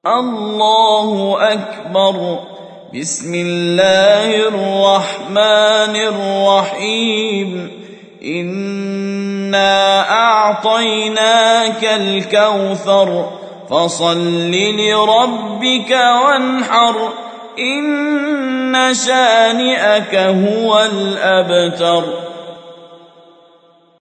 الله أكبر. بسم الله الرحمن الرحيم. إنا أعطيناك الكوثر فصل لربك وانحر إن شانئك هو الأبتر.